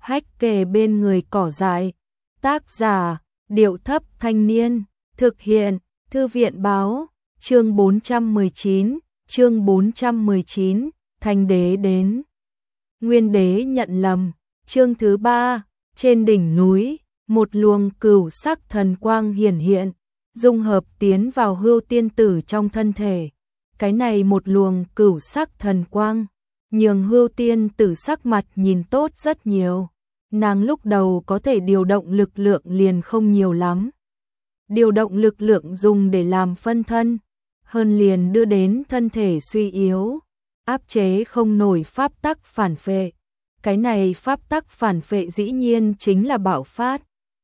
hách kề bên người cỏ dại. Tác giả, Điệu Thấp Thanh Niên, thực hiện, Thư viện Báo, chương 419, Thanh Đế đến. Nguyên Đế nhận lầm, chương thứ 3, trên đỉnh núi, một luồng cửu sắc thần quang hiển hiện, dung hợp tiến vào Hưu tiên tử trong thân thể. Cái này một luồng cửu sắc thần quang, nhường Hưu tiên tử sắc mặt nhìn tốt rất nhiều. Nàng lúc đầu có thể điều động lực lượng liền không nhiều lắm. Điều động lực lượng dùng để làm phân thân, hơn liền đưa đến thân thể suy yếu, áp chế không nổi pháp tắc phản phệ. Cái này pháp tắc phản phệ dĩ nhiên chính là bạo phát.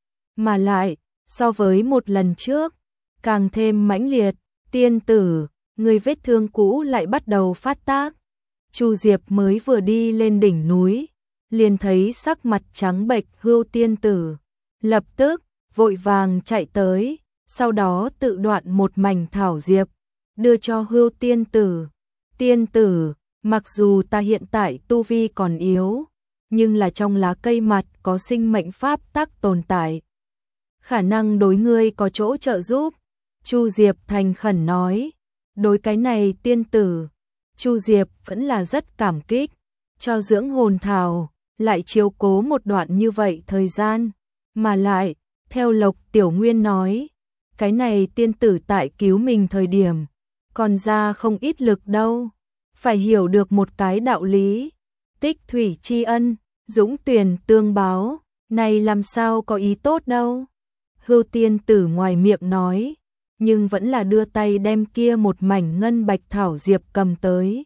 Mà lại, so với một lần trước, càng thêm mãnh liệt. Tiên tử, người vết thương cũ lại bắt đầu phát tác. Chu Diệp mới vừa đi lên đỉnh núi, liền thấy sắc mặt trắng bệch Hưu tiên tử, lập tức vội vàng chạy tới, sau đó tự đoạn một mảnh thảo diệp, đưa cho Hưu tiên tử. Tiên tử, mặc dù ta hiện tại tu vi còn yếu, nhưng là trong lá cây mặt có sinh mệnh pháp tắc tồn tại, khả năng đối ngươi có chỗ trợ giúp. Chu Diệp thành khẩn nói. Đối cái này tiên tử, Chu Diệp vẫn là rất cảm kích, cho dưỡng hồn thảo, lại chiếu cố một đoạn như vậy thời gian. Mà lại, theo Lộc Tiểu Nguyên nói, cái này tiên tử tại cứu mình thời điểm, còn ra không ít lực đâu. Phải hiểu được một cái đạo lý, tích thủy tri ân, dũng tuyển tương báo, này làm sao có ý tốt đâu. Hưu tiên tử ngoài miệng nói, nhưng vẫn là đưa tay đem kia một mảnh ngân bạch thảo diệp cầm tới.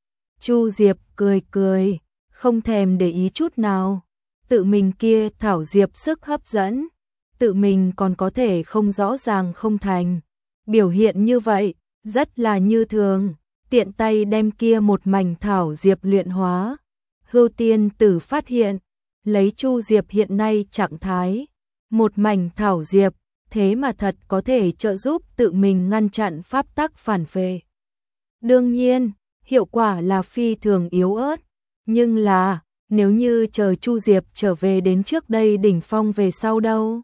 Chu Diệp cười cười, không thèm để ý chút nào. Tự mình kia thảo diệp sức hấp dẫn, tự mình còn có thể không rõ ràng không thành. Biểu hiện như vậy, rất là như thường, tiện tay đem kia một mảnh thảo diệp luyện hóa. Hưu tiên tử phát hiện, lấy Chu Diệp hiện nay trạng thái, một mảnh thảo diệp, thế mà thật có thể trợ giúp tự mình ngăn chặn pháp tắc phản phệ. Đương nhiên, hiệu quả là phi thường yếu ớt, nhưng là, nếu như chờ Chu Diệp trở về đến trước đây đỉnh phong về sau đâu.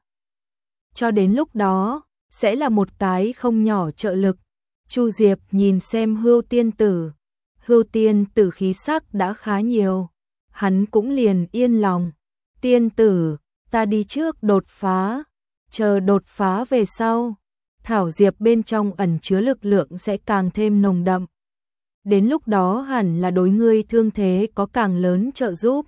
Cho đến lúc đó, sẽ là một cái không nhỏ trợ lực. Chu Diệp nhìn xem Hưu tiên tử. Hưu tiên tử khí sắc đã khá nhiều, hắn cũng liền yên lòng. Tiên tử, ta đi trước đột phá. Chờ đột phá về sau, thảo diệp bên trong ẩn chứa lực lượng sẽ càng thêm nồng đậm. Đến lúc đó hẳn là đối ngươi thương thế có càng lớn trợ giúp.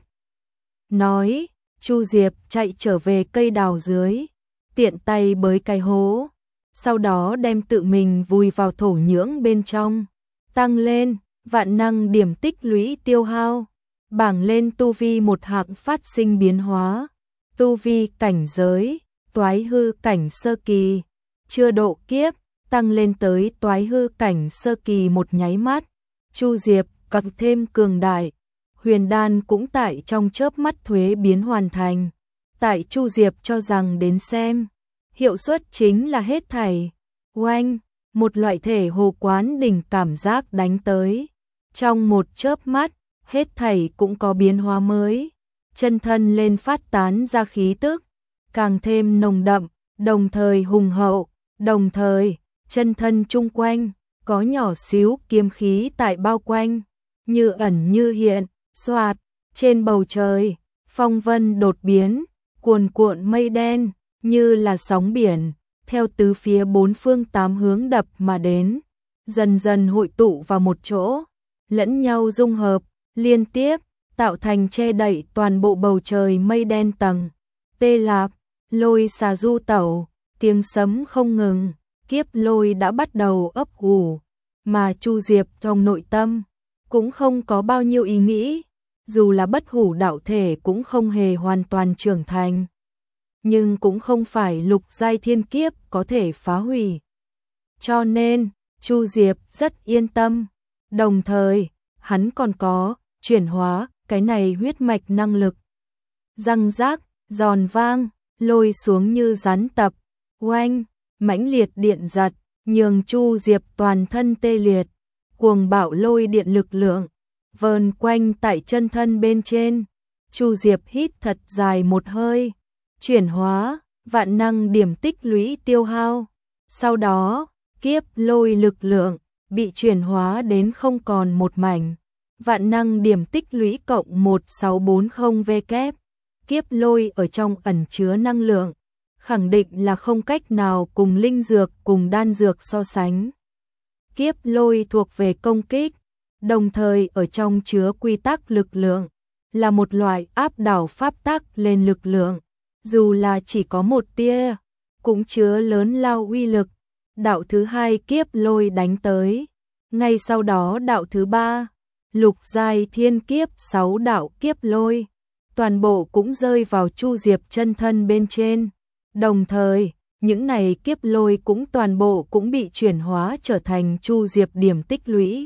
Nói, Chu Diệp chạy trở về cây đào dưới, tiện tay bới cái hố, sau đó đem tự mình vùi vào thổ nhưỡng bên trong, tăng lên, vạn năng điểm tích lũy tiêu hao, bảng lên tu vi một hạng phát sinh biến hóa, tu vi cảnh giới. Toái hư cảnh sơ kỳ, chưa độ kiếp, tăng lên tới toái hư cảnh sơ kỳ một nháy mắt. Chu Diệp càng thêm cường đại, huyền đan cũng tại trong chớp mắt thuế biến hoàn thành. Tại Chu Diệp cho rằng đến xem, hiệu suất chính là hết thảy. Oanh, một loại thể hồ quán đỉnh cảm giác đánh tới. Trong một chớp mắt, hết thảy cũng có biến hóa mới. Chân thân lên phát tán ra khí tức, càng thêm nồng đậm, đồng thời hùng hậu, đồng thời, chân thân chung quanh, có nhỏ xíu kiếm khí tại bao quanh, như ẩn như hiện, xoạt, trên bầu trời, phong vân đột biến, cuồn cuộn mây đen, như là sóng biển, theo tứ phía bốn phương tám hướng đập mà đến, dần dần hội tụ vào một chỗ, lẫn nhau dung hợp, liên tiếp, tạo thành che đậy toàn bộ bầu trời mây đen tầng. Tê Lạp, lôi xà du tẩu, tiếng sấm không ngừng, kiếp lôi đã bắt đầu ấp ủ, mà Chu Diệp trong nội tâm cũng không có bao nhiêu ý nghĩ, dù là bất hủ đạo thể cũng không hề hoàn toàn trưởng thành, nhưng cũng không phải lục giai thiên kiếp có thể phá hủy. Cho nên, Chu Diệp rất yên tâm, đồng thời, hắn còn có chuyển hóa cái này huyết mạch năng lực. Răng rác, giòn vang, lôi xuống như rắn tập, oanh, mãnh liệt điện giật, nhường Chu Diệp toàn thân tê liệt, cuồng bạo lôi điện lực lượng, vờn quanh tại chân thân bên trên, Chu Diệp hít thật dài một hơi, chuyển hóa, vạn năng điểm tích lũy tiêu hao. Sau đó, kiếp lôi lực lượng bị chuyển hóa đến không còn một mảnh. Vạn năng điểm tích lũy cộng 1640W. Kiếp lôi ở trong ẩn chứa năng lượng, khẳng định là không cách nào cùng linh dược cùng đan dược so sánh. Kiếp lôi thuộc về công kích, đồng thời ở trong chứa quy tắc lực lượng, là một loại áp đảo pháp tắc lên lực lượng, dù là chỉ có một tia, cũng chứa lớn lao uy lực. Đạo thứ hai kiếp lôi đánh tới, ngay sau đó đạo thứ ba, lục giai thiên kiếp 6 đạo kiếp lôi, toàn bộ cũng rơi vào Chu Diệp chân thân bên trên. Đồng thời, những này kiếp lôi cũng toàn bộ cũng bị chuyển hóa trở thành Chu Diệp điểm tích lũy.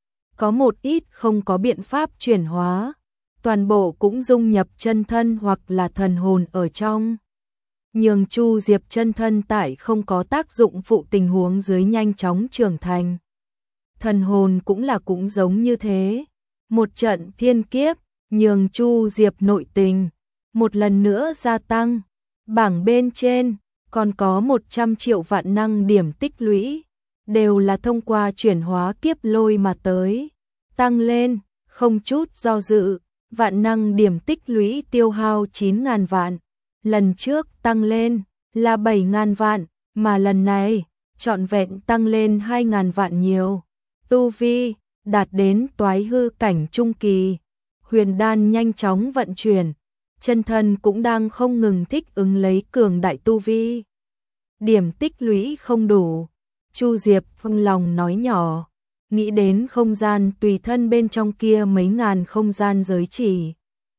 Có một ít không có biện pháp chuyển hóa, toàn bộ cũng dung nhập chân thân hoặc là thần hồn ở trong. Nhường Chu Diệp chân thân tại không có tác dụng phụ tình huống dưới nhanh chóng trưởng thành. Thần hồn cũng giống như thế. Một trận thiên kiếp, nhường Chu Diệp nội tình một lần nữa gia tăng. Bảng bên trên còn có 100 triệu vạn năng điểm tích lũy, đều là thông qua chuyển hóa kiếp lôi mà tới. Tăng lên, không chút do dự, vạn năng điểm tích lũy tiêu hao 9.000 vạn. Lần trước tăng lên là 7.000 vạn, mà lần này trọn vẹn tăng lên 2.000 vạn nhiều. Tu vi đạt đến toái hư cảnh trung kỳ, huyền đan nhanh chóng vận chuyển, chân thân cũng đang không ngừng thích ứng lấy cường đại tu vi. Điểm tích lũy không đủ, Chu Diệp trong lòng nói nhỏ, nghĩ đến không gian tùy thân bên trong kia mấy ngàn không gian giới chỉ.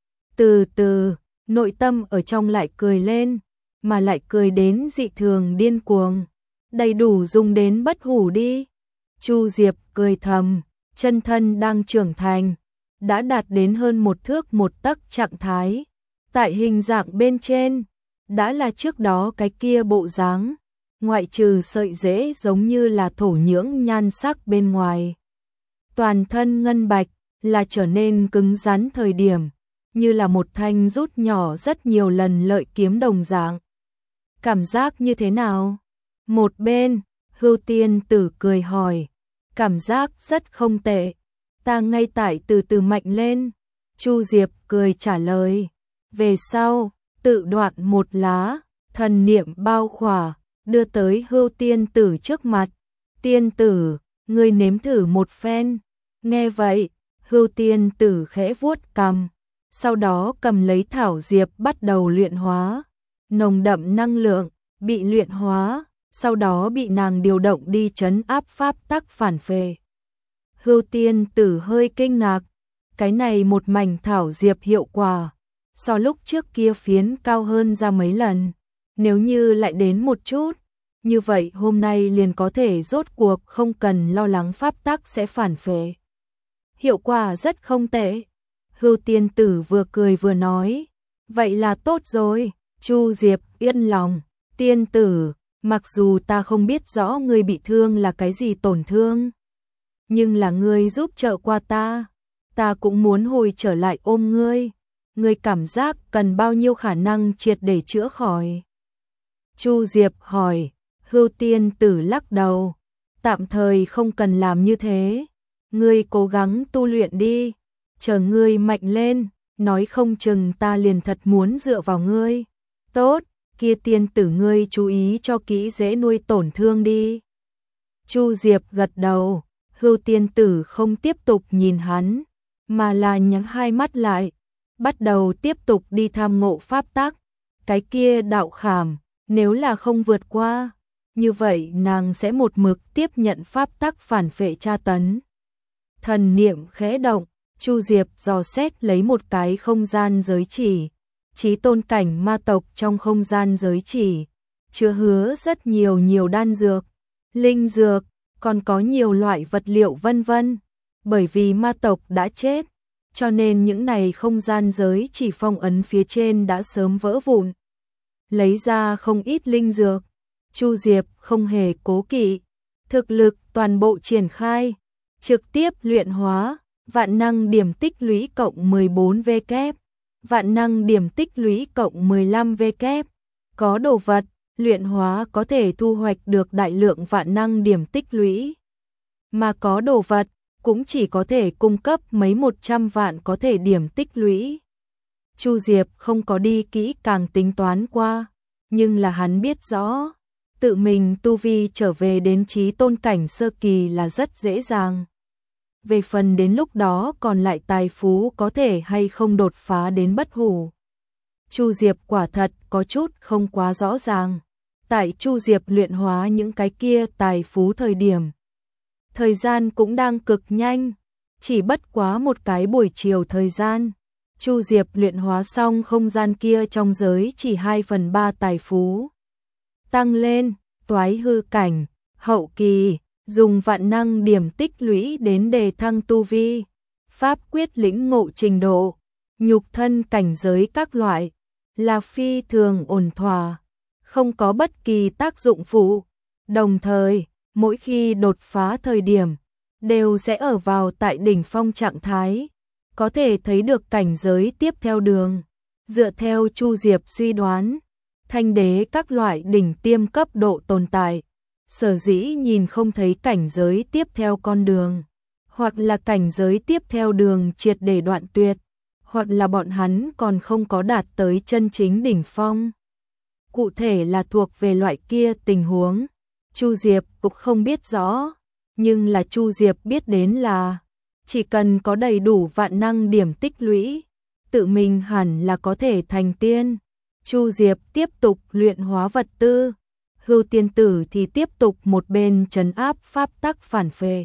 Từ từ, nội tâm ở trong lại cười lên, mà lại cười đến dị thường điên cuồng, đầy đủ dùng đến bất hủ đi. Chu Diệp cười thầm, chân thân đang trưởng thành, đã đạt đến hơn 1 thước 1 tấc trạng thái. Tại hình dạng bên trên, đã là trước đó cái kia bộ dáng, ngoại trừ sợi rễ giống như là thổ nhưỡng nhan sắc bên ngoài. Toàn thân ngân bạch là trở nên cứng rắn thời điểm, như là một thanh rút nhỏ rất nhiều lần lợi kiếm đồng dạng. Cảm giác như thế nào? Một bên, Hưu Tiên Tử cười hỏi, cảm giác rất không tệ, ta ngay tại từ từ mạnh lên. Chu Diệp cười trả lời, về sau, tự đoạn một lá, thần niệm bao khỏa, đưa tới Hưu Tiên Tử trước mặt. Tiên Tử, ngươi nếm thử một phen. Nghe vậy, Hưu Tiên Tử khẽ vuốt cằm, sau đó cầm lấy thảo diệp bắt đầu luyện hóa. Nồng đậm năng lượng bị luyện hóa, sau đó bị nàng điều động đi trấn áp pháp tắc phản phệ. Hưu Tiên Tử hơi kinh ngạc, cái này một mảnh thảo diệp hiệu quả so lúc trước kia phiến cao hơn ra mấy lần. Nếu như lại đến một chút, như vậy hôm nay liền có thể rốt cuộc không cần lo lắng pháp tắc sẽ phản phệ. Hiệu quả rất không tệ. Hưu Tiên Tử vừa cười vừa nói, vậy là tốt rồi. Chu Diệp yên lòng, Tiên Tử, mặc dù ta không biết rõ ngươi bị thương là cái gì tổn thương, nhưng là ngươi giúp trợ qua ta cũng muốn hồi trở lại ôm ngươi. Ngươi cảm giác cần bao nhiêu khả năng triệt để chữa khỏi? Chu Diệp hỏi. Hưu Tiên Tử lắc đầu, tạm thời không cần làm như thế, ngươi cố gắng tu luyện đi, chờ ngươi mạnh lên, nói không chừng ta liền thật muốn dựa vào ngươi. Tốt, kia Tiên Tử ngươi chú ý cho kỹ dễ nuôi tổn thương đi. Chu Diệp gật đầu, Hưu Tiên Tử không tiếp tục nhìn hắn, mà là nhắm hai mắt lại, bắt đầu tiếp tục đi tham ngộ pháp tắc. Cái kia đạo khảm, nếu là không vượt qua, như vậy nàng sẽ một mực tiếp nhận pháp tắc phản phệ tra tấn. Thần niệm khẽ động, Chu Diệp dò xét lấy một cái không gian giới chỉ, chí tôn cảnh ma tộc trong không gian giới chỉ, chứa hứa rất nhiều đan dược, linh dược, còn có nhiều loại vật liệu vân vân. Bởi vì ma tộc đã chết, cho nên những này không gian giới chỉ phong ấn phía trên đã sớm vỡ vụn. Lấy ra không ít linh dược, Chu Diệp không hề cố kỵ, thực lực toàn bộ triển khai, trực tiếp luyện hóa, vạn năng điểm tích lũy cộng 14W. vạn năng điểm tích lũy cộng 15 W. Có đồ vật, luyện hóa có thể thu hoạch được đại lượng vạn năng điểm tích lũy. Mà có đồ vật, cũng chỉ có thể cung cấp mấy 100 vạn có thể điểm tích lũy. Chu Diệp không có đi kỹ càng tính toán qua, nhưng là hắn biết rõ, tự mình tu vi trở về đến chí tôn cảnh sơ kỳ là rất dễ dàng. Về phần đến lúc đó còn lại tài phú có thể hay không đột phá đến bất hủ, Chu Diệp quả thật có chút không quá rõ ràng. Tại Chu Diệp luyện hóa những cái kia tài phú thời gian cũng đang cực nhanh, chỉ bất quá một cái buổi chiều thời gian, Chu Diệp luyện hóa xong không gian kia trong giới chỉ 2/3 tài phú. Tăng lên, toái hư cảnh, hậu kỳ, dùng vạn năng điểm tích lũy đến đề thăng tu vi, pháp quyết lĩnh ngộ trình độ, nhục thân cảnh giới các loại, là phi thường ổn thỏa, không có bất kỳ tác dụng phụ. Đồng thời, mỗi khi đột phá thời điểm, đều sẽ ở vào tại đỉnh phong trạng thái, có thể thấy được cảnh giới tiếp theo đường. Dựa theo Chu Diệp suy đoán, thanh đế các loại đỉnh tiêm cấp độ tồn tại, sở dĩ nhìn không thấy cảnh giới tiếp theo con đường, hoặc là cảnh giới tiếp theo đường triệt để đoạn tuyệt, hoặc là bọn hắn còn không có đạt tới chân chính đỉnh phong. Cụ thể là thuộc về loại kia tình huống, Chu Diệp cũng không biết rõ, nhưng là Chu Diệp biết đến là chỉ cần có đầy đủ vạn năng điểm tích lũy, tự mình hẳn là có thể thành tiên. Chu Diệp tiếp tục luyện hóa vật tư, Hưu Tiên Tử thì tiếp tục một bên trấn áp pháp tắc phản phệ,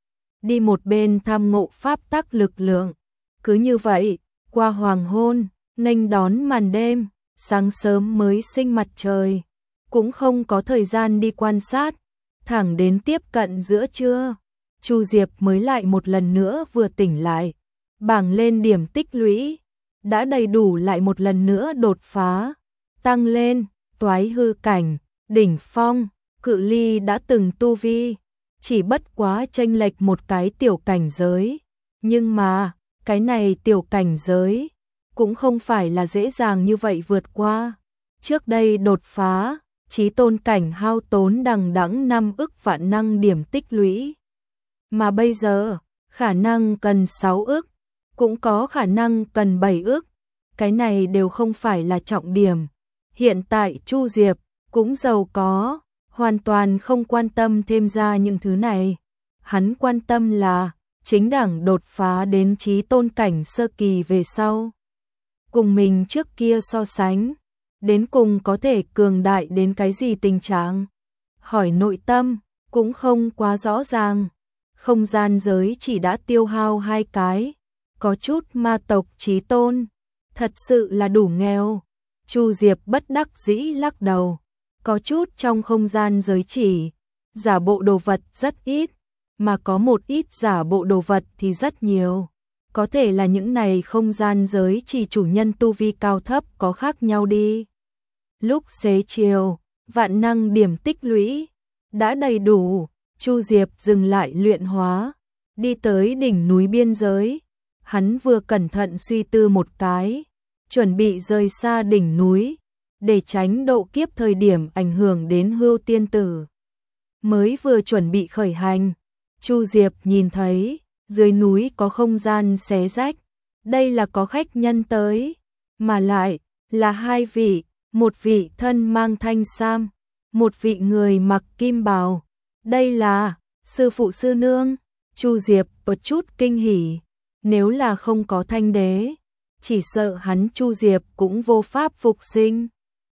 đi một bên tham ngộ pháp tắc lực lượng. Cứ như vậy, qua hoàng hôn, nghênh đón màn đêm, sáng sớm mới sinh mặt trời, cũng không có thời gian đi quan sát, thẳng đến tiếp cận giữa trưa, Chu Diệp mới lại một lần nữa vừa tỉnh lại, bảng lên điểm tích lũy, đã đầy đủ lại một lần nữa đột phá, tăng lên, toái hư cảnh, đỉnh phong, cự ly đã từng tu vi, chỉ bất quá chênh lệch một cái tiểu cảnh giới, nhưng mà, cái này tiểu cảnh giới, cũng không phải là dễ dàng như vậy vượt qua. Trước đây đột phá, chí tôn cảnh hao tốn đằng đẵng 5 ức vạn năng điểm tích lũy. Mà bây giờ, khả năng cần 6 ức, cũng có khả năng cần 7 ức, cái này đều không phải là trọng điểm. Hiện tại Chu Diệp cũng giàu có, hoàn toàn không quan tâm thêm ra những thứ này. Hắn quan tâm là chính đẳng đột phá đến chí tôn cảnh sơ kỳ về sau. Cùng mình trước kia so sánh, đến cùng có thể cường đại đến cái gì tình trạng. Hỏi nội tâm, cũng không quá rõ ràng. Không gian giới chỉ đã tiêu hao 2 cái, có chút ma tộc chí tôn, thật sự là đủ nghèo. Chu Diệp bất đắc dĩ lắc đầu, có chút trong không gian giới chỉ, giả bộ đồ vật rất ít, mà có một ít giả bộ đồ vật thì rất nhiều. Có thể là những này không gian giới chỉ chủ nhân tu vi cao thấp có khác nhau đi. Lúc xế chiều, vạn năng điểm tích lũy đã đầy đủ, Chu Diệp dừng lại luyện hóa, đi tới đỉnh núi biên giới. Hắn vừa cẩn thận suy tư một cái, chuẩn bị rời xa đỉnh núi, để tránh độ kiếp thời điểm ảnh hưởng đến Hưu Tiên Tử. Mới vừa chuẩn bị khởi hành, Chu Diệp nhìn thấy dưới núi có không gian xé rách, đây là có khách nhân tới, mà lại là 2 vị, một vị thân mang thanh sam, một vị người mặc kim bào. Đây là sư phụ sư nương. Chu Diệp có chút kinh hỉ, nếu là không có thanh đế, chỉ sợ hắn Chu Diệp cũng vô pháp phục sinh.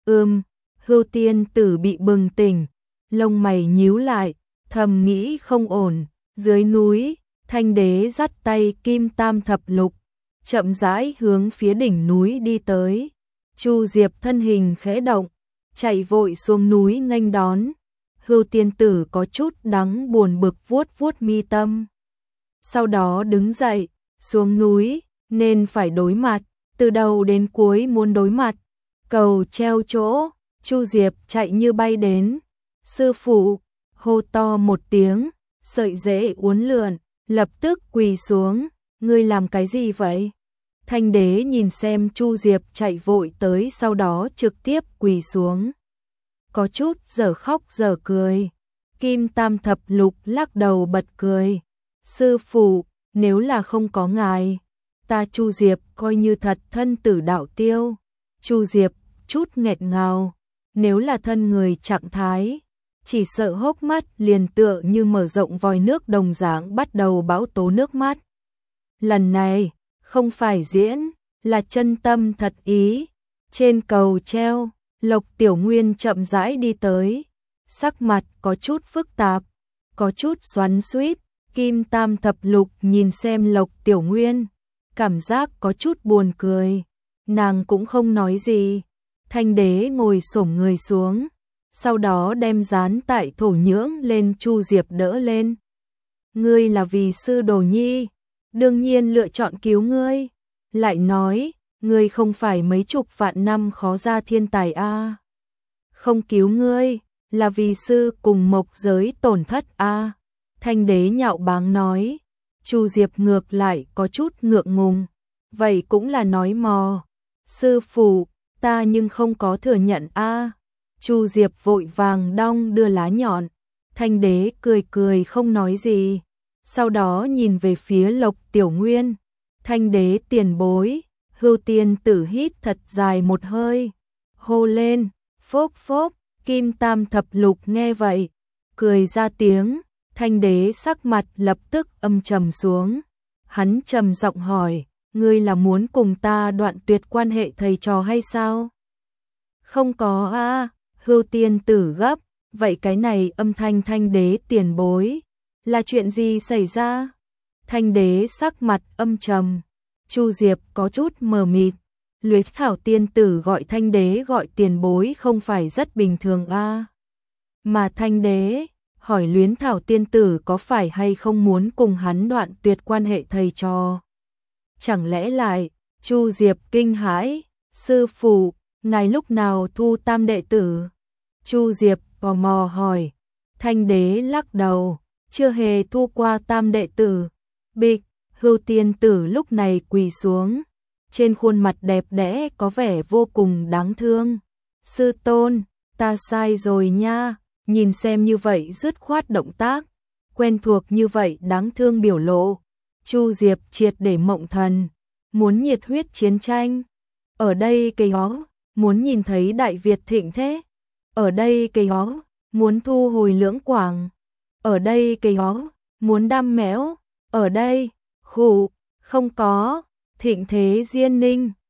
Hưu Tiên Tử bị bừng tỉnh, lông mày nhíu lại, thầm nghĩ không ổn. Dưới núi, thanh đế dắt tay kim tam thập lục, chậm rãi hướng phía đỉnh núi đi tới. Chu Diệp thân hình khẽ động, chạy vội xuống núi nghênh đón. Hưu Tiên Tử có chút đắng buồn bực vuốt vuốt mi tâm. Sau đó đứng dậy, xuống núi, nên phải đối mặt, từ đầu đến cuối muốn đối mặt. Cầu treo chỗ, Chu Diệp chạy như bay đến. Sư phụ, hô to một tiếng, sợi rễ uốn lượn, lập tức quỳ xuống, ngươi làm cái gì vậy? Thanh đế nhìn xem Chu Diệp chạy vội tới, sau đó trực tiếp quỳ xuống. Có chút dở khóc dở cười. Kim Tam Thập Lục lắc đầu bật cười. Sư phụ, nếu là không có ngài, ta Chu Diệp coi như thật thân tử đạo tiêu. Chu Diệp chút nghẹt ngào, nếu là thân người trạng thái, chỉ sợ hốc mắt liền tựa như mở rộng vòi nước đồng dạng bắt đầu bão tố nước mắt. Lần này, không phải diễn, là chân tâm thật ý. Trên cầu treo, Lộc Tiểu Nguyên chậm rãi đi tới, sắc mặt có chút phức tạp, có chút xoắn xuýt. Kim Tam Thập Lục nhìn xem Lộc Tiểu Nguyên, cảm giác có chút buồn cười, nàng cũng không nói gì. Thanh đế ngồi xổm người xuống, sau đó đem dán tại thổ nhưỡng lên Chu Diệp đỡ lên. Ngươi là vì sư đồ nhi, đương nhiên lựa chọn cứu ngươi. Lại nói, ngươi không phải mấy chục vạn năm khó ra thiên tài a. Không cứu ngươi, là vì sư cùng mộc giới tổn thất a. Thanh đế nhạo báng nói. Chu Diệp ngược lại có chút ngượng ngùng, vậy cũng là nói mò. Sư phụ, ta nhưng không có thừa nhận a. Chu Diệp vội vàng đong đưa lá nhọn. Thanh đế cười cười không nói gì, sau đó nhìn về phía Lộc Tiểu Nguyên. Thanh đế tiền bối. Hưu Tiên Tử hít thật dài một hơi, hô lên, phốp phốp. Kim Tam Thập Lục nghe vậy, cười ra tiếng. Thanh đế sắc mặt lập tức âm trầm xuống. Hắn trầm giọng hỏi, ngươi là muốn cùng ta đoạn tuyệt quan hệ thầy trò hay sao? Không có a. Hưu Tiên Tử gấp, vậy cái này âm thanh thanh đế tiền bối, là chuyện gì xảy ra? Thanh đế sắc mặt âm trầm. Chu Diệp có chút mờ mịt. Luyện Thảo Tiên Tử gọi thanh đế gọi tiền bối không phải rất bình thường a. Mà thanh đế hỏi Luyến Thảo Tiên Tử có phải hay không muốn cùng hắn đoạn tuyệt quan hệ thầy trò. Chẳng lẽ lại, Chu Diệp kinh hãi, sư phụ, ngài lúc nào thu tam đệ tử? Chu Diệp tò mò hỏi. Thanh đế lắc đầu, chưa hề thu qua tam đệ tử. Bịch. Hưu Tiên Tử lúc này quỳ xuống, trên khuôn mặt đẹp đẽ có vẻ vô cùng đáng thương. Sư tôn, ta sai rồi nha. Nhìn xem như vậy dứt khoát động tác, quen thuộc như vậy đáng thương biểu lộ, Chu Diệp triệt để mộng thần. Muốn nhiệt huyết chiến tranh, ở đây cây ó, muốn nhìn thấy Đại Việt thịnh thế, ở đây cây ó, muốn thu hồi Lưỡng Quảng, ở đây cây ó, muốn đam mẽo, ở đây khụ, không có, thịnh thế Diên Ninh,